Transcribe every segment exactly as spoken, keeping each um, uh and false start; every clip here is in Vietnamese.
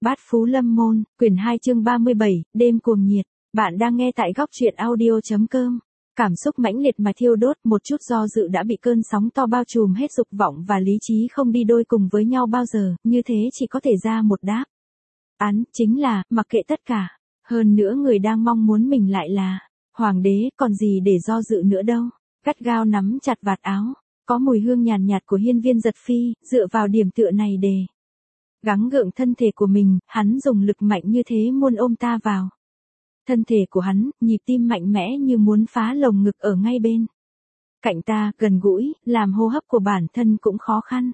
Bát Phú Lâm Môn, quyển hai chương ba mươi bảy, đêm cuồng nhiệt. Bạn đang nghe tại góc truyện audio chấm com. Cảm xúc mãnh liệt mà thiêu đốt, một chút do dự đã bị cơn sóng to bao trùm hết, dục vọng và lý trí không đi đôi cùng với nhau bao giờ, như thế chỉ có thể ra một đáp án, chính là, mặc kệ tất cả. Hơn nữa người đang mong muốn mình lại là hoàng đế, còn gì để do dự nữa đâu. Gắt gao nắm chặt vạt áo, có mùi hương nhàn nhạt, nhạt của hiên viên giật phi, dựa vào điểm tựa này để gắng gượng thân thể của mình, hắn dùng lực mạnh như thế muốn ôm ta vào thân thể của hắn, nhịp tim mạnh mẽ như muốn phá lồng ngực ở ngay bên cạnh ta, gần gũi, làm hô hấp của bản thân cũng khó khăn.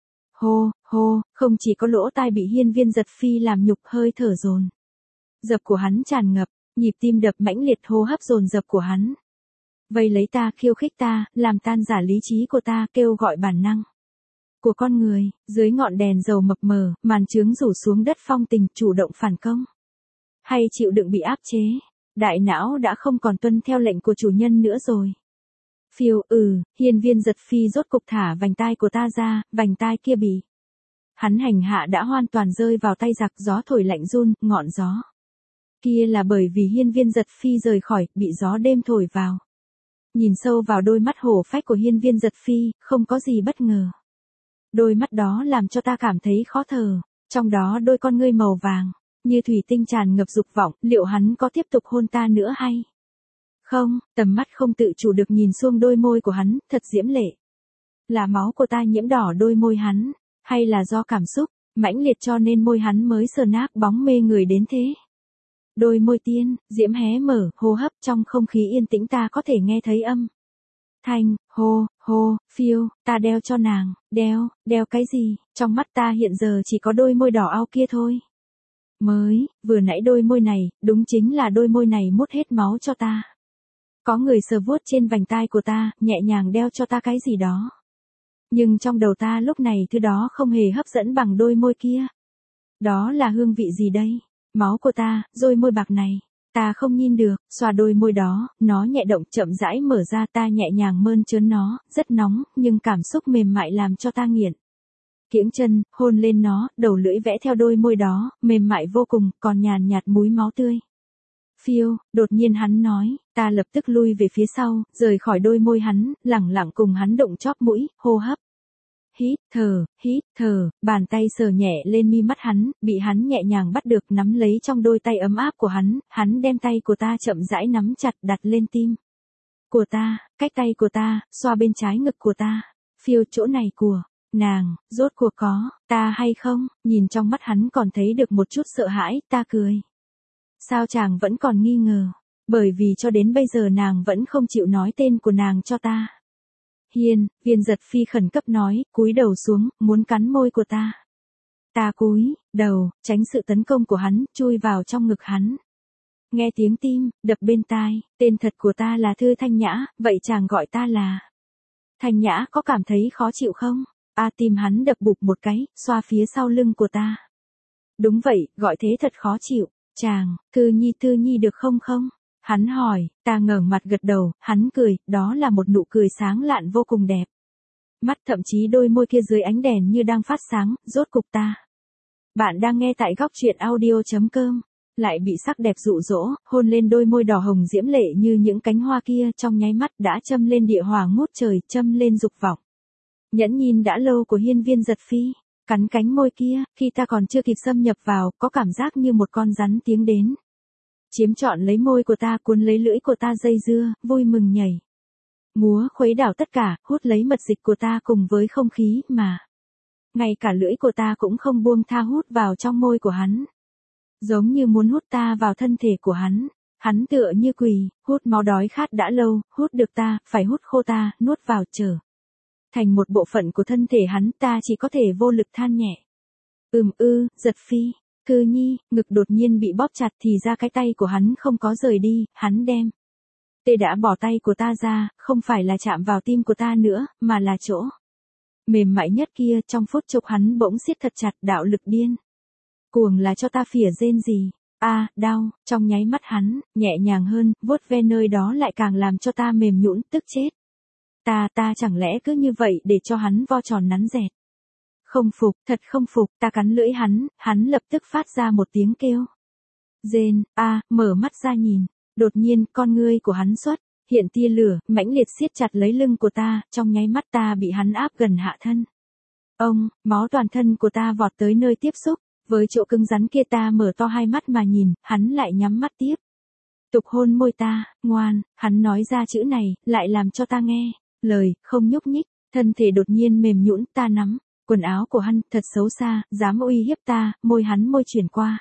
Hô, hô, không chỉ có lỗ tai bị hiên viên giật phi làm nhục, hơi thở dồn dập của hắn tràn ngập, nhịp tim đập mãnh liệt, hô hấp dồn dập của hắn vây lấy ta, khiêu khích ta, làm tan rã lý trí của ta, kêu gọi bản năng của con người. Dưới ngọn đèn dầu mập mờ, màn trướng rủ xuống đất, phong tình, chủ động phản công hay chịu đựng bị áp chế. Đại não đã không còn tuân theo lệnh của chủ nhân nữa rồi. Phiêu, ừ, hiên viên giật phi rốt cục thả vành tai của ta ra, vành tai kia bị hắn hành hạ đã hoàn toàn rơi vào tay giặc. Gió thổi lạnh run, ngọn gió kia là bởi vì hiên viên giật phi rời khỏi, bị gió đêm thổi vào. Nhìn sâu vào đôi mắt hổ phách của hiên viên giật phi, không có gì bất ngờ. Đôi mắt đó làm cho ta cảm thấy khó thở, trong đó đôi con ngươi màu vàng, như thủy tinh tràn ngập dục vọng, liệu hắn có tiếp tục hôn ta nữa hay không? Tầm mắt không tự chủ được nhìn xuống đôi môi của hắn, thật diễm lệ. Là máu của ta nhiễm đỏ đôi môi hắn, hay là do cảm xúc mãnh liệt cho nên môi hắn mới sờ nát bóng mê người đến thế? Đôi môi tiên, diễm hé mở, hô hấp trong không khí yên tĩnh ta có thể nghe thấy âm thanh, hô, hô, phiêu, ta đeo cho nàng, đeo, đeo cái gì? Trong mắt ta hiện giờ chỉ có đôi môi đỏ ao kia thôi. Mới, vừa nãy đôi môi này, đúng chính là đôi môi này mút hết máu cho ta. Có người sờ vuốt trên vành tai của ta, nhẹ nhàng đeo cho ta cái gì đó. Nhưng trong đầu ta lúc này thứ đó không hề hấp dẫn bằng đôi môi kia. Đó là hương vị gì đây? Máu của ta, đôi môi bạc này. Ta không nhìn được, xoa đôi môi đó, nó nhẹ động chậm rãi mở ra, ta nhẹ nhàng mơn trớn nó, rất nóng, nhưng cảm xúc mềm mại làm cho ta nghiện. Kiễng chân, hôn lên nó, đầu lưỡi vẽ theo đôi môi đó, mềm mại vô cùng, còn nhàn nhạt múi máu tươi. Phiêu, đột nhiên hắn nói, ta lập tức lui về phía sau, rời khỏi đôi môi hắn, lẳng lặng cùng hắn động chóp mũi, hô hấp. Hít thở, hít thở, bàn tay sờ nhẹ lên mi mắt hắn, bị hắn nhẹ nhàng bắt được, nắm lấy trong đôi tay ấm áp của hắn, hắn đem tay của ta chậm rãi nắm chặt, đặt lên tim của ta, cách tay của ta, xoa bên trái ngực của ta. Phiêu, chỗ này của nàng, rốt cuộc có ta hay không? Nhìn trong mắt hắn còn thấy được một chút sợ hãi, ta cười. Sao chàng vẫn còn nghi ngờ? Bởi vì cho đến bây giờ nàng vẫn không chịu nói tên của nàng cho ta. Hiên viên giật phi khẩn cấp nói, cúi đầu xuống, muốn cắn môi của ta. Ta cúi đầu, tránh sự tấn công của hắn, chui vào trong ngực hắn. Nghe tiếng tim đập bên tai, tên thật của ta là Thư Thanh Nhã, vậy chàng gọi ta là Thanh Nhã có cảm thấy khó chịu không? A tim hắn đập bụp một cái, xoa phía sau lưng của ta. Đúng vậy, gọi thế thật khó chịu. Chàng, Thư Nhi Thư Nhi được không không? Hắn hỏi, ta ngẩng mặt gật đầu, hắn cười, đó là một nụ cười sáng lạn vô cùng đẹp. Mắt thậm chí đôi môi kia dưới ánh đèn như đang phát sáng, rốt cục ta. Bạn đang nghe tại góc truyện audio chấm com. Lại bị sắc đẹp dụ dỗ, hôn lên đôi môi đỏ hồng diễm lệ như những cánh hoa kia, trong nháy mắt đã châm lên địa hỏa ngút trời, châm lên dục vọng. Nhẫn nhìn đã lâu của hiên viên giật phi, cắn cánh môi kia, khi ta còn chưa kịp xâm nhập vào, có cảm giác như một con rắn tiến đến. Chiếm trọn lấy môi của ta, cuốn lấy lưỡi của ta dây dưa, vui mừng nhảy. Múa khuấy đảo tất cả, hút lấy mật dịch của ta cùng với không khí mà. Ngay cả lưỡi của ta cũng không buông tha hút vào trong môi của hắn. Giống như muốn hút ta vào thân thể của hắn. Hắn tựa như quỳ, hút máu đói khát đã lâu, hút được ta, phải hút khô ta, nuốt vào trở thành một bộ phận của thân thể hắn, ta chỉ có thể vô lực than nhẹ. Ừm ư, giật phi, Cư Nhi, ngực đột nhiên bị bóp chặt thì ra cái tay của hắn không có rời đi, hắn đem. Tê đã bỏ tay của ta ra, không phải là chạm vào tim của ta nữa, mà là chỗ mềm mại nhất kia, trong phút chốc hắn bỗng siết thật chặt, đạo lực điên cuồng là cho ta phỉa rên gì. A, à, đau, trong nháy mắt hắn, nhẹ nhàng hơn, vuốt ve nơi đó lại càng làm cho ta mềm nhũn, tức chết. Ta, ta chẳng lẽ cứ như vậy để cho hắn vo tròn nắn dẹt. Không phục, thật không phục, ta cắn lưỡi hắn, hắn lập tức phát ra một tiếng kêu. Rên, a, mở mắt ra nhìn, đột nhiên con ngươi của hắn xuất hiện tia lửa, mãnh liệt siết chặt lấy lưng của ta, trong nháy mắt ta bị hắn áp gần hạ thân. Ông, máu toàn thân của ta vọt tới nơi tiếp xúc, với chỗ cứng rắn kia ta mở to hai mắt mà nhìn, hắn lại nhắm mắt tiếp. Tục hôn môi ta, ngoan, hắn nói ra chữ này, lại làm cho ta nghe, lời, không nhúc nhích, thân thể đột nhiên mềm nhũn ta nắm, quần áo của hắn, thật xấu xa, dám uy hiếp ta, môi hắn môi chuyển qua.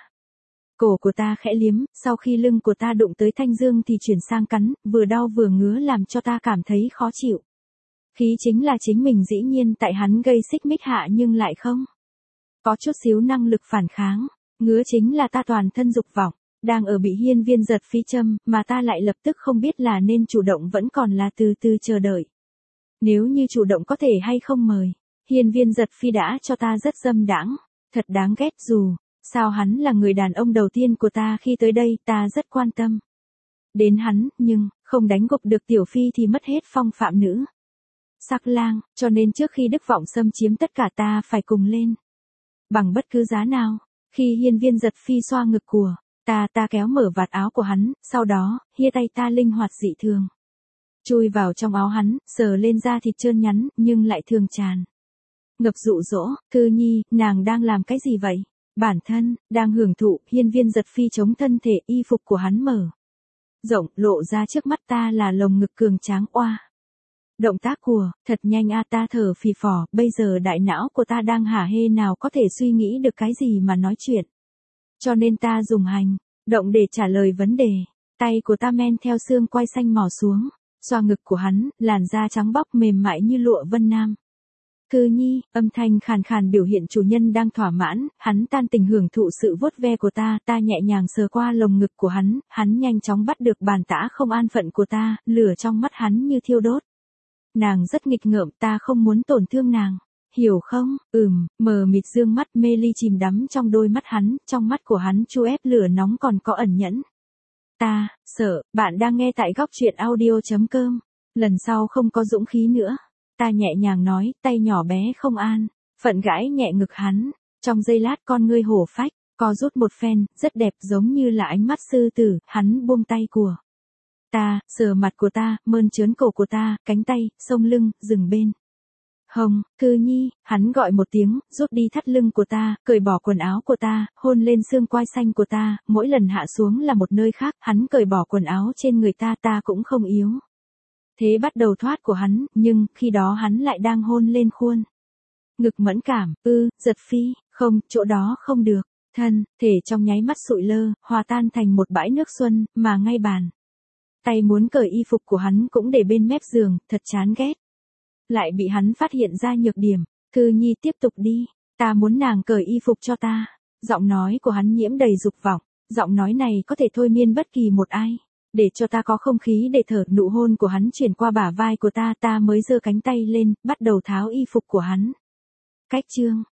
Cổ của ta khẽ liếm, sau khi lưng của ta đụng tới thanh dương thì chuyển sang cắn, vừa đau vừa ngứa làm cho ta cảm thấy khó chịu. Khí chính là chính mình dĩ nhiên tại hắn gây xích mích hạ nhưng lại không có chút xíu năng lực phản kháng, ngứa chính là ta toàn thân dục vọng, đang ở bị hiên viên giật phi châm, mà ta lại lập tức không biết là nên chủ động vẫn còn là từ từ chờ đợi. Nếu như chủ động có thể hay không mời, hiên viên giật phi đã cho ta rất dâm đãng, thật đáng ghét dù, sao hắn là người đàn ông đầu tiên của ta khi tới đây ta rất quan tâm đến hắn, nhưng, không đánh gục được tiểu phi thì mất hết phong phạm nữ. Sắc lang, cho nên trước khi Đức Vọng xâm chiếm tất cả ta phải cùng lên. Bằng bất cứ giá nào, khi hiên viên giật phi xoa ngực của ta ta kéo mở vạt áo của hắn, sau đó, hia tay ta linh hoạt dị thường. Chui vào trong áo hắn, sờ lên da thịt trơn nhắn, nhưng lại thường tràn. Ngập dụ dỗ, Thư Nhi, nàng đang làm cái gì vậy? Bản thân, đang hưởng thụ, hiên viên giật phi chống thân thể y phục của hắn mở rộng, lộ ra trước mắt ta là lồng ngực cường tráng oa. Động tác của, thật nhanh a ta thở phì phò, bây giờ đại não của ta đang hả hê nào có thể suy nghĩ được cái gì mà nói chuyện. Cho nên ta dùng hành động để trả lời vấn đề, tay của ta men theo xương quai xanh mò xuống, xoa ngực của hắn, làn da trắng bóc mềm mại như lụa vân nam. Thư Nhi, âm thanh khàn khàn biểu hiện chủ nhân đang thỏa mãn, hắn tan tình hưởng thụ sự vuốt ve của ta, ta nhẹ nhàng sờ qua lồng ngực của hắn, hắn nhanh chóng bắt được bàn tã không an phận của ta, lửa trong mắt hắn như thiêu đốt. Nàng rất nghịch ngợm, ta không muốn tổn thương nàng, hiểu không? Ừm, mờ mịt dương mắt mê ly chìm đắm trong đôi mắt hắn, trong mắt của hắn chu ép lửa nóng còn có ẩn nhẫn. Ta, sợ, bạn đang nghe tại góc truyện audio.com, lần sau không có dũng khí nữa. Ta nhẹ nhàng nói, tay nhỏ bé không an, phận gãi nhẹ ngực hắn, trong giây lát con ngươi hổ phách, co rút một phen, rất đẹp giống như là ánh mắt sư tử, hắn buông tay của ta, sờ mặt của ta, mơn trớn cổ của ta, cánh tay, sông lưng, dừng bên. Hồng, Thư Nhi, hắn gọi một tiếng, rút đi thắt lưng của ta, cởi bỏ quần áo của ta, hôn lên xương quai xanh của ta, mỗi lần hạ xuống là một nơi khác, hắn cởi bỏ quần áo trên người ta ta cũng không yếu. Thế bắt đầu thoát của hắn, nhưng, khi đó hắn lại đang hôn lên khuôn. Ngực mẫn cảm, ư, giật phi, không, chỗ đó không được, thân, thể trong nháy mắt sụi lơ, hòa tan thành một bãi nước xuân, mà ngay bàn. Tay muốn cởi y phục của hắn cũng để bên mép giường, thật chán ghét. Lại bị hắn phát hiện ra nhược điểm, Thư Nhi tiếp tục đi, ta muốn nàng cởi y phục cho ta. Giọng nói của hắn nhiễm đầy dục vọng, giọng nói này có thể thôi miên bất kỳ một ai. Để cho ta có không khí để thở, nụ hôn của hắn chuyển qua bả vai của ta, ta mới giơ cánh tay lên, bắt đầu tháo y phục của hắn. Cách chương